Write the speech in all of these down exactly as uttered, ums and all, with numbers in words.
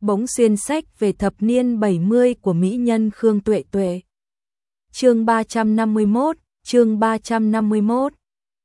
bỗng xuyên sách về thập niên bảy mươi của mỹ nhân Khương Tuệ Tuệ. Chương ba trăm năm mươi mốt, chương ba trăm năm mươi mốt.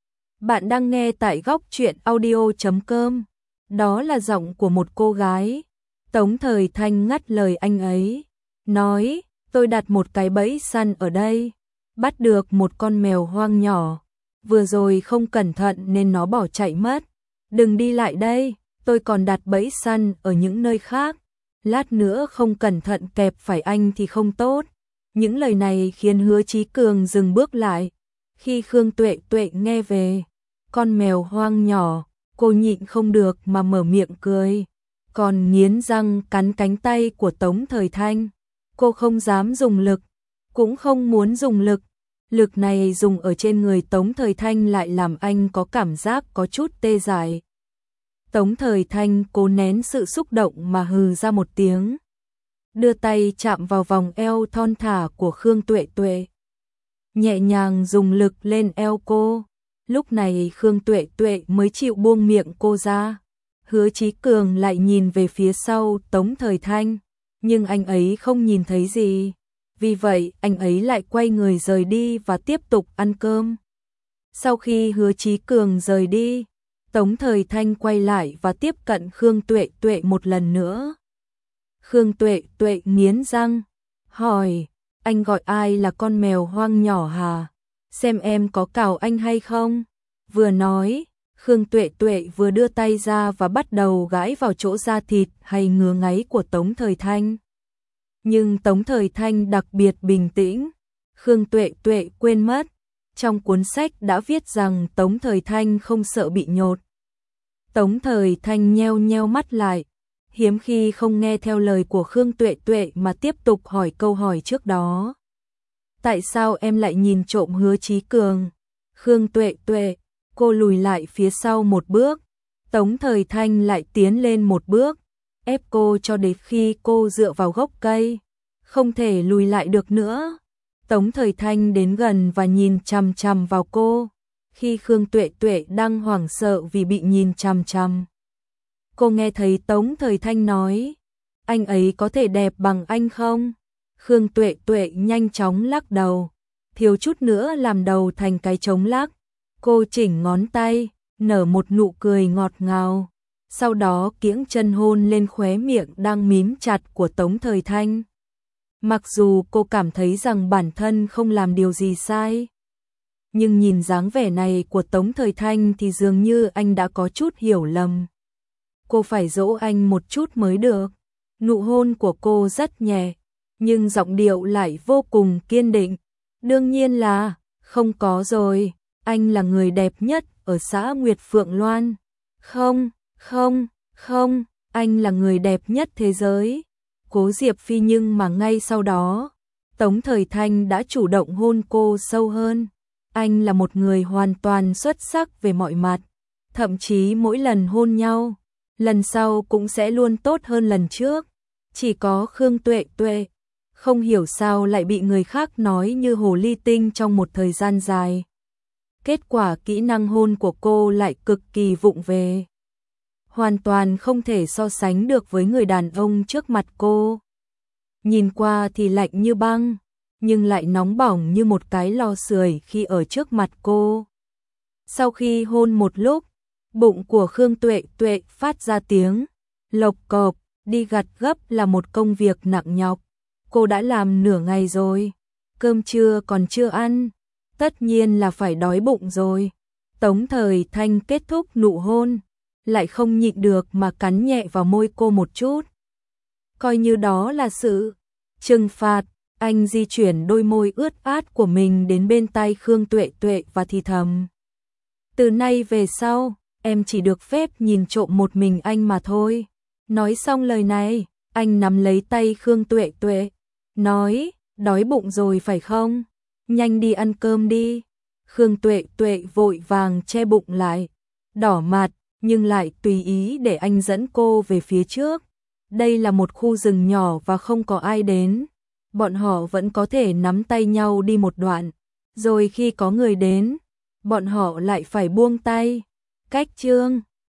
Bạn đang nghe tại góc truyện audio chấm com. Đó là giọng của một cô gái. Tống Thời Thanh ngắt lời anh ấy, nói, tôi đặt một cái bẫy săn ở đây, bắt được một con mèo hoang nhỏ, vừa rồi không cẩn thận nên nó bỏ chạy mất. Đừng đi lại đây, tôi còn đặt bẫy săn ở những nơi khác, lát nữa không cẩn thận kẹp phải anh thì không tốt. Những lời này khiến Hứa Chí Cường dừng bước lại. Khi Khương Tuệ Tuệ nghe về con mèo hoang nhỏ, cô nhịn không được mà mở miệng cười, còn nghiến răng cắn cánh tay của Tống Thời Thanh. Cô không dám dùng lực, cũng không muốn dùng lực. Lực này dùng ở trên người Tống Thời Thanh lại làm anh có cảm giác có chút tê dại. Tống Thời Thanh cố nén sự xúc động mà hừ ra một tiếng, đưa tay chạm vào vòng eo thon thả của Khương Tuệ Tuệ, nhẹ nhàng dùng lực lên eo cô. Lúc này Khương Tuệ Tuệ mới chịu buông miệng cô ra. Hứa Chí Cường lại nhìn về phía sau Tống Thời Thanh, nhưng anh ấy không nhìn thấy gì. Vì vậy anh ấy lại quay người rời đi và tiếp tục ăn cơm. Sau khi Hứa Chí Cường rời đi, Tống Thời Thanh quay lại và tiếp cận Khương Tuệ Tuệ một lần nữa. Khương Tuệ Tuệ nghiến răng, hỏi, anh gọi ai là con mèo hoang nhỏ hả? Xem em có cào anh hay không? Vừa nói, Khương Tuệ Tuệ vừa đưa tay ra và bắt đầu gãi vào chỗ da thịt hay ngứa ngáy của Tống Thời Thanh. Nhưng Tống Thời Thanh đặc biệt bình tĩnh. Khương Tuệ Tuệ quên mất, trong cuốn sách đã viết rằng Tống Thời Thanh không sợ bị nhột. Tống Thời Thanh nheo nheo mắt lại, hiếm khi không nghe theo lời của Khương Tuệ Tuệ mà tiếp tục hỏi câu hỏi trước đó. Tại sao em lại nhìn trộm Hứa Chí Cường? Khương Tuệ Tuệ, cô lùi lại phía sau một bước, Tống Thời Thanh lại tiến lên một bước, ép cô cho đến khi cô dựa vào gốc cây, không thể lùi lại được nữa. Tống Thời Thanh đến gần và nhìn chằm chằm vào cô. Khi Khương Tuệ Tuệ đang hoảng sợ vì bị nhìn chằm chằm, cô nghe thấy Tống Thời Thanh nói, anh ấy có thể đẹp bằng anh không? Khương Tuệ Tuệ nhanh chóng lắc đầu, thiếu chút nữa làm đầu thành cái trống lắc. Cô chỉnh ngón tay, nở một nụ cười ngọt ngào, sau đó kiễng chân hôn lên khóe miệng đang mím chặt của Tống Thời Thanh. Mặc dù cô cảm thấy rằng bản thân không làm điều gì sai, nhưng nhìn dáng vẻ này của Tống Thời Thanh thì dường như anh đã có chút hiểu lầm. Cô phải dỗ anh một chút mới được. Nụ hôn của cô rất nhẹ, nhưng giọng điệu lại vô cùng kiên định. Đương nhiên là, không có rồi, anh là người đẹp nhất ở xã Nguyệt Phượng Loan. Không, không, không, anh là người đẹp nhất thế giới. Cố Diệp Phi. Nhưng mà ngay sau đó, Tống Thời Thanh đã chủ động hôn cô sâu hơn. Anh là một người hoàn toàn xuất sắc về mọi mặt, thậm chí mỗi lần hôn nhau, lần sau cũng sẽ luôn tốt hơn lần trước. Chỉ có Khương Tuệ Tuệ không hiểu sao lại bị người khác nói như hồ ly tinh trong một thời gian dài. Kết quả kỹ năng hôn của cô lại cực kỳ vụng về, hoàn toàn không thể so sánh được với người đàn ông trước mặt cô. Nhìn qua thì lạnh như băng, nhưng lại nóng bỏng như một cái lò sưởi khi ở trước mặt cô. Sau khi hôn một lúc, bụng của Khương Tuệ Tuệ phát ra tiếng lộc cộc. Đi gặt gấp là một công việc nặng nhọc. Cô đã làm nửa ngày rồi, cơm trưa còn chưa ăn, tất nhiên là phải đói bụng rồi. Tống Thời Thanh kết thúc nụ hôn, lại không nhịn được mà cắn nhẹ vào môi cô một chút. Coi như đó là sự trừng phạt, anh di chuyển đôi môi ướt át của mình đến bên tai Khương Tuệ Tuệ và thì thầm, từ nay về sau, em chỉ được phép nhìn trộm một mình anh mà thôi. Nói xong lời này, anh nắm lấy tay Khương Tuệ Tuệ, nói, đói bụng rồi phải không? Nhanh đi ăn cơm đi. Khương Tuệ Tuệ vội vàng che bụng lại, đỏ mặt, nhưng lại tùy ý để anh dẫn cô về phía trước. Đây là một khu rừng nhỏ và không có ai đến. Bọn họ vẫn có thể nắm tay nhau đi một đoạn, rồi khi có người đến, bọn họ lại phải buông tay. Cách chương